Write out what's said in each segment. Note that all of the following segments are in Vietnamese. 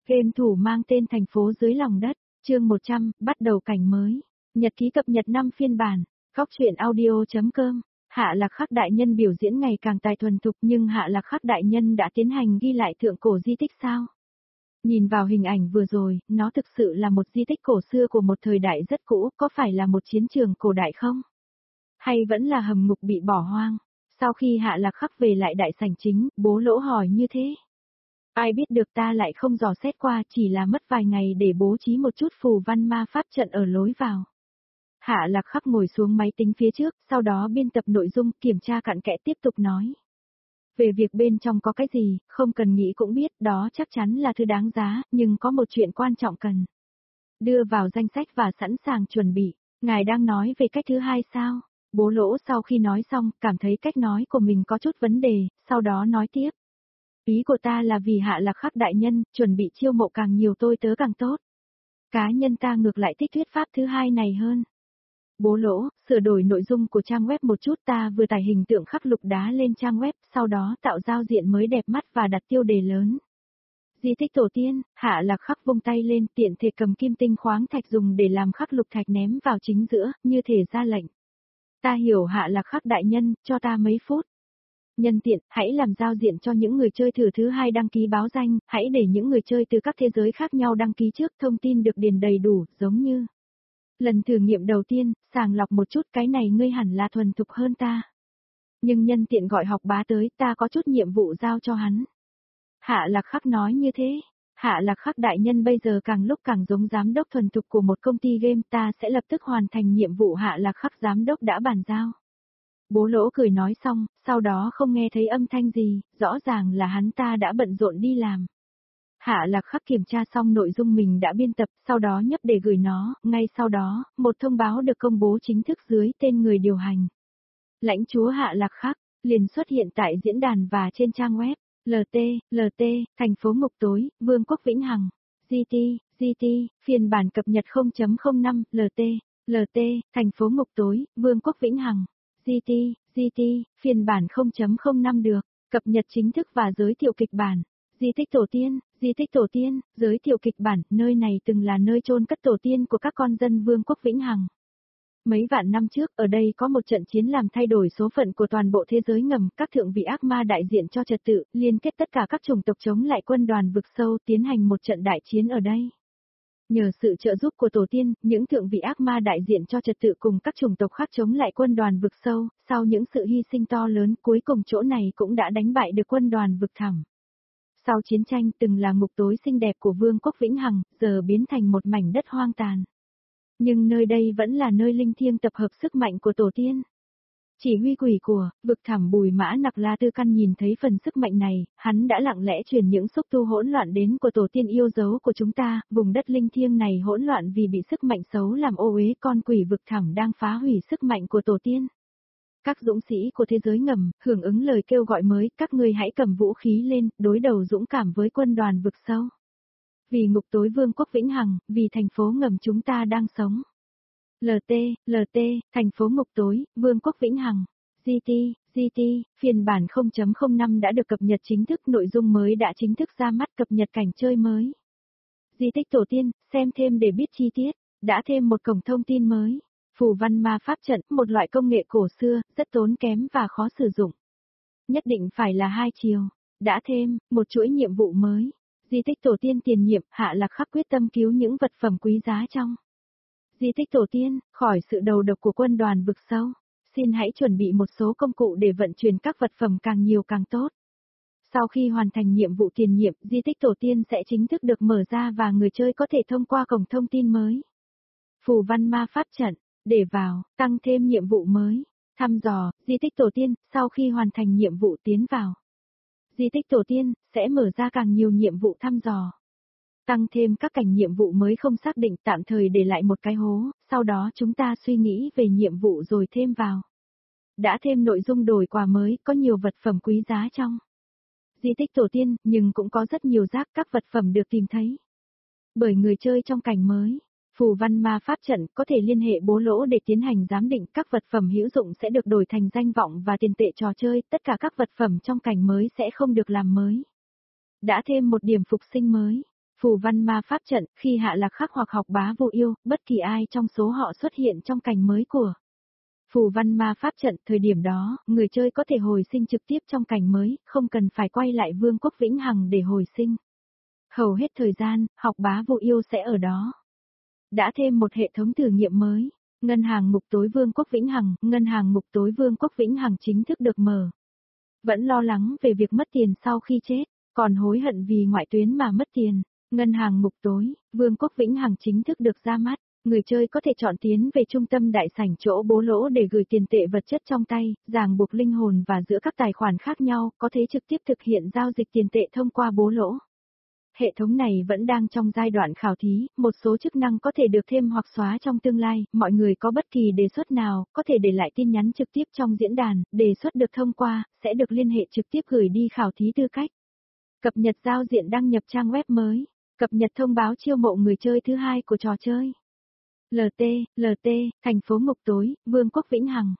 Game thủ mang tên Thành phố dưới lòng đất, chương 100, bắt đầu cảnh mới. Nhật ký cập nhật 5 phiên bản. Góc truyện audio.com. Hạ Lạc Khắc đại nhân biểu diễn ngày càng tài thuần thục, nhưng Hạ Lạc Khắc đại nhân đã tiến hành ghi lại thượng cổ di tích sao? Nhìn vào hình ảnh vừa rồi, nó thực sự là một di tích cổ xưa của một thời đại rất cũ, có phải là một chiến trường cổ đại không? Hay vẫn là hầm ngục bị bỏ hoang? Sau khi Hạ Lạc Khắc về lại đại sảnh chính, Bố Lỗ hỏi như thế. Ai biết được, ta lại không dò xét qua, chỉ là mất vài ngày để bố trí một chút phù văn ma pháp trận ở lối vào. Hạ Lạc Khắc ngồi xuống máy tính phía trước, sau đó biên tập nội dung, kiểm tra cặn kẽ tiếp tục nói. Về việc bên trong có cái gì, không cần nghĩ cũng biết, đó chắc chắn là thứ đáng giá, nhưng có một chuyện quan trọng cần đưa vào danh sách và sẵn sàng chuẩn bị. Ngài đang nói về cách thứ hai sao? Bố Lỗ sau khi nói xong, cảm thấy cách nói của mình có chút vấn đề, sau đó nói tiếp. Ý của ta là vì Hạ Lạc Khắc đại nhân, chuẩn bị chiêu mộ càng nhiều tôi tớ càng tốt. Cá nhân ta ngược lại thích thuyết pháp thứ hai này hơn. Bố Lỗ, sửa đổi nội dung của trang web một chút, ta vừa tải hình tượng khắc lục đá lên trang web, sau đó tạo giao diện mới đẹp mắt và đặt tiêu đề lớn. Di tích tổ tiên, Hạ Lạc Khắc vung tay lên, tiện thể cầm kim tinh khoáng thạch dùng để làm khắc lục thạch ném vào chính giữa, như thể ra lệnh. Ta hiểu Hạ Lạc Khắc đại nhân, cho ta mấy phút. Nhân tiện, hãy làm giao diện cho những người chơi thử thứ hai đăng ký báo danh, hãy để những người chơi từ các thế giới khác nhau đăng ký trước, thông tin được điền đầy đủ, giống như lần thử nghiệm đầu tiên, sàng lọc một chút, cái này ngươi hẳn là thuần thục hơn ta. Nhưng nhân tiện gọi Học Bá tới, ta có chút nhiệm vụ giao cho hắn. Hạ Lạc Khắc nói như thế. Hạ Lạc Khắc đại nhân bây giờ càng lúc càng giống giám đốc thuần thục của một công ty game, ta sẽ lập tức hoàn thành nhiệm vụ Hạ Lạc Khắc giám đốc đã bàn giao. Bố Lỗ cười nói xong, sau đó không nghe thấy âm thanh gì, rõ ràng là hắn ta đã bận rộn đi làm. Hạ Lạc Khắc kiểm tra xong nội dung mình đã biên tập, sau đó nhấp để gửi nó, ngay sau đó, một thông báo được công bố chính thức dưới tên người điều hành. Lãnh chúa Hạ Lạc Khắc, liền xuất hiện tại diễn đàn và trên trang web, LT, thành phố ngục tối, Vương quốc Vĩnh Hằng, GT, phiên bản cập nhật 0.05, LT, thành phố ngục tối, Vương quốc Vĩnh Hằng. GT, phiên bản 0.05 được, cập nhật chính thức và giới thiệu kịch bản. Di tích tổ tiên, giới thiệu kịch bản, nơi này từng là nơi chôn cất tổ tiên của các con dân Vương quốc Vĩnh Hằng. Mấy vạn năm trước, ở đây có một trận chiến làm thay đổi số phận của toàn bộ thế giới ngầm, các thượng vị ác ma đại diện cho trật tự, liên kết tất cả các chủng tộc chống lại quân đoàn vực sâu, tiến hành một trận đại chiến ở đây. Nhờ sự trợ giúp của tổ tiên, những thượng vị ác ma đại diện cho trật tự cùng các chủng tộc khác chống lại quân đoàn vực sâu, sau những sự hy sinh to lớn, cuối cùng chỗ này cũng đã đánh bại được quân đoàn vực thẳm. Sau chiến tranh từng là ngục tối xinh đẹp của Vương quốc Vĩnh Hằng, giờ biến thành một mảnh đất hoang tàn. Nhưng nơi đây vẫn là nơi linh thiêng tập hợp sức mạnh của tổ tiên. Chỉ huy quỷ của vực thẳm Bùi Mã Nặc La Tư Căn nhìn thấy phần sức mạnh này, hắn đã lặng lẽ truyền những xúc tu hỗn loạn đến của tổ tiên yêu dấu của chúng ta, vùng đất linh thiêng này hỗn loạn vì bị sức mạnh xấu làm ô uế, con quỷ vực thẳm đang phá hủy sức mạnh của tổ tiên. Các dũng sĩ của thế giới ngầm, hưởng ứng lời kêu gọi mới, các ngươi hãy cầm vũ khí lên, đối đầu dũng cảm với quân đoàn vực sâu. Vì ngục tối Vương quốc Vĩnh Hằng, vì thành phố ngầm chúng ta đang sống. LT, thành phố ngục tối, Vương quốc Vĩnh Hằng. GT, phiên bản 0.05 đã được cập nhật chính thức, nội dung mới đã chính thức ra mắt, cập nhật cảnh chơi mới. Di tích tổ tiên, xem thêm để biết chi tiết, đã thêm một cổng thông tin mới. Phù văn ma pháp trận, một loại công nghệ cổ xưa, rất tốn kém và khó sử dụng. Nhất định phải là hai chiều. Đã thêm một chuỗi nhiệm vụ mới. Di tích tổ tiên tiền nhiệm, Hạ Lạc Khắc quyết tâm cứu những vật phẩm quý giá trong di tích tổ tiên, khỏi sự đầu độc của quân đoàn vực sâu. Xin hãy chuẩn bị một số công cụ để vận chuyển các vật phẩm càng nhiều càng tốt. Sau khi hoàn thành nhiệm vụ tiền nhiệm, di tích tổ tiên sẽ chính thức được mở ra và người chơi có thể thông qua cổng thông tin mới. Phù văn ma pháp trận, để vào, tăng thêm nhiệm vụ mới. Thăm dò, di tích tổ tiên, sau khi hoàn thành nhiệm vụ tiến vào di tích tổ tiên, sẽ mở ra càng nhiều nhiệm vụ thăm dò. Tăng thêm các cảnh nhiệm vụ mới không xác định, tạm thời để lại một cái hố, sau đó chúng ta suy nghĩ về nhiệm vụ rồi thêm vào. Đã thêm nội dung đổi quà mới, có nhiều vật phẩm quý giá trong di tích tổ tiên, nhưng cũng có rất nhiều rác, các vật phẩm được tìm thấy bởi người chơi trong cảnh mới. Phù văn ma pháp trận có thể liên hệ Bố Lỗ để tiến hành giám định, các vật phẩm hữu dụng sẽ được đổi thành danh vọng và tiền tệ trò chơi, tất cả các vật phẩm trong cảnh mới sẽ không được làm mới. Đã thêm một điểm phục sinh mới. Phù văn ma pháp trận, khi Hạ Lạc Khắc hoặc Học Bá Vô Yêu, bất kỳ ai trong số họ xuất hiện trong cảnh mới của phù văn ma pháp trận, thời điểm đó, người chơi có thể hồi sinh trực tiếp trong cảnh mới, không cần phải quay lại Vương quốc Vĩnh Hằng để hồi sinh. Hầu hết thời gian, Học Bá Vô Yêu sẽ ở đó. Đã thêm một hệ thống thử nghiệm mới. Ngân hàng ngục tối Vương quốc Vĩnh Hằng, ngân hàng ngục tối Vương quốc Vĩnh Hằng chính thức được mở. Vẫn lo lắng về việc mất tiền sau khi chết, còn hối hận vì ngoại tuyến mà mất tiền. Ngân hàng ngục tối, Vương quốc Vĩnh Hằng chính thức được ra mắt. Người chơi có thể chọn tiến về trung tâm đại sảnh chỗ bố lỗ để gửi tiền tệ vật chất trong tay, ràng buộc linh hồn và giữa các tài khoản khác nhau, có thể trực tiếp thực hiện giao dịch tiền tệ thông qua bố lỗ. Hệ thống này vẫn đang trong giai đoạn khảo thí, một số chức năng có thể được thêm hoặc xóa trong tương lai, mọi người có bất kỳ đề xuất nào, có thể để lại tin nhắn trực tiếp trong diễn đàn, đề xuất được thông qua, sẽ được liên hệ trực tiếp gửi đi khảo thí tư cách. Cập nhật giao diện đăng nhập trang web mới, cập nhật thông báo chiêu mộ người chơi thứ hai của trò chơi. LT, thành phố ngục tối, Vương quốc Vĩnh Hằng.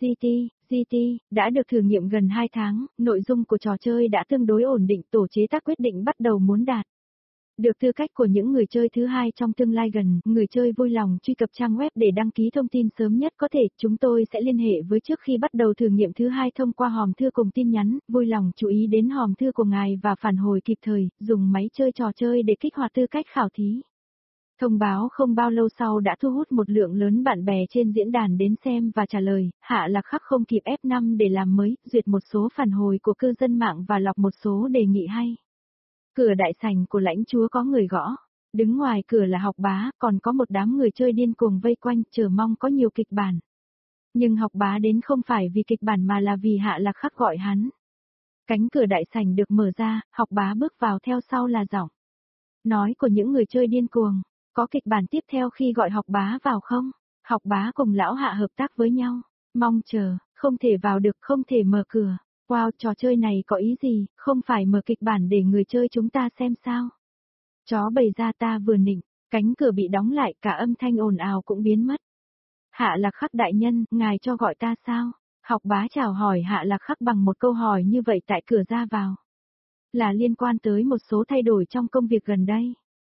GT, đã được thử nghiệm gần 2 tháng, nội dung của trò chơi đã tương đối ổn định, tổ chế tác quyết định bắt đầu muốn đạt được tư cách của những người chơi thứ hai trong tương lai gần, người chơi vui lòng truy cập trang web để đăng ký thông tin sớm nhất có thể, chúng tôi sẽ liên hệ với trước khi bắt đầu thử nghiệm thứ hai thông qua hòm thư cùng tin nhắn, vui lòng chú ý đến hòm thư của ngài và phản hồi kịp thời, dùng máy chơi trò chơi để kích hoạt tư cách khảo thí. Thông báo không bao lâu sau đã thu hút một lượng lớn bạn bè trên diễn đàn đến xem và trả lời, Hạ Lạc Khắc không kịp F5 để làm mới, duyệt một số phản hồi của cư dân mạng và lọc một số đề nghị hay. Cửa đại sảnh của lãnh chúa có người gõ, đứng ngoài cửa là Học Bá, còn có một đám người chơi điên cuồng vây quanh, chờ mong có nhiều kịch bản. Nhưng Học Bá đến không phải vì kịch bản mà là vì Hạ Lạc Khắc gọi hắn. Cánh cửa đại sảnh được mở ra, Học Bá bước vào theo sau là giọng nói của những người chơi điên cuồng. Có kịch bản tiếp theo khi gọi Học Bá vào không? Học Bá cùng lão Hạ hợp tác với nhau. Mong chờ, không thể vào được, không thể mở cửa. Wow, trò chơi này có ý gì, không phải mở kịch bản để người chơi chúng ta xem sao? Chó bày ra ta vừa nịnh, cánh cửa bị đóng lại, cả âm thanh ồn ào cũng biến mất. Hạ Lạc Khắc đại nhân, ngài cho gọi ta sao? Học Bá chào hỏi Hạ Lạc Khắc bằng một câu hỏi như vậy tại cửa ra vào. Là liên quan tới một số thay đổi trong công việc gần đây.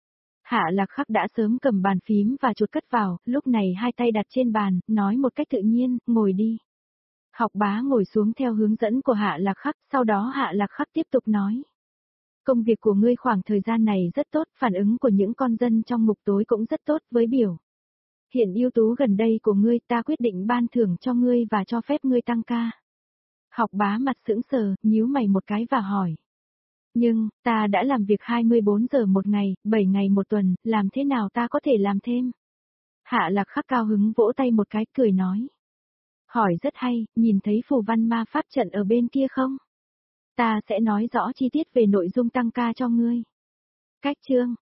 Hạ Lạc Khắc đã sớm cầm bàn phím và chuột cất vào, lúc này hai tay đặt trên bàn, nói một cách tự nhiên, ngồi đi. Học Bá ngồi xuống theo hướng dẫn của Hạ Lạc Khắc, sau đó Hạ Lạc Khắc tiếp tục nói. Công việc của ngươi khoảng thời gian này rất tốt, phản ứng của những con dân trong ngục tối cũng rất tốt với biểu hiện ưu tú gần đây của ngươi, ta quyết định ban thưởng cho ngươi và cho phép ngươi tăng ca. Học Bá mặt sững sờ, nhíu mày một cái và hỏi. Nhưng, ta đã làm việc 24 giờ một ngày, 7 ngày một tuần, làm thế nào ta có thể làm thêm? Hạ Lạc Khắc cao hứng vỗ tay một cái, cười nói. Hỏi rất hay, nhìn thấy phù văn ma pháp trận ở bên kia không? Ta sẽ nói rõ chi tiết về nội dung tăng ca cho ngươi. Cách chương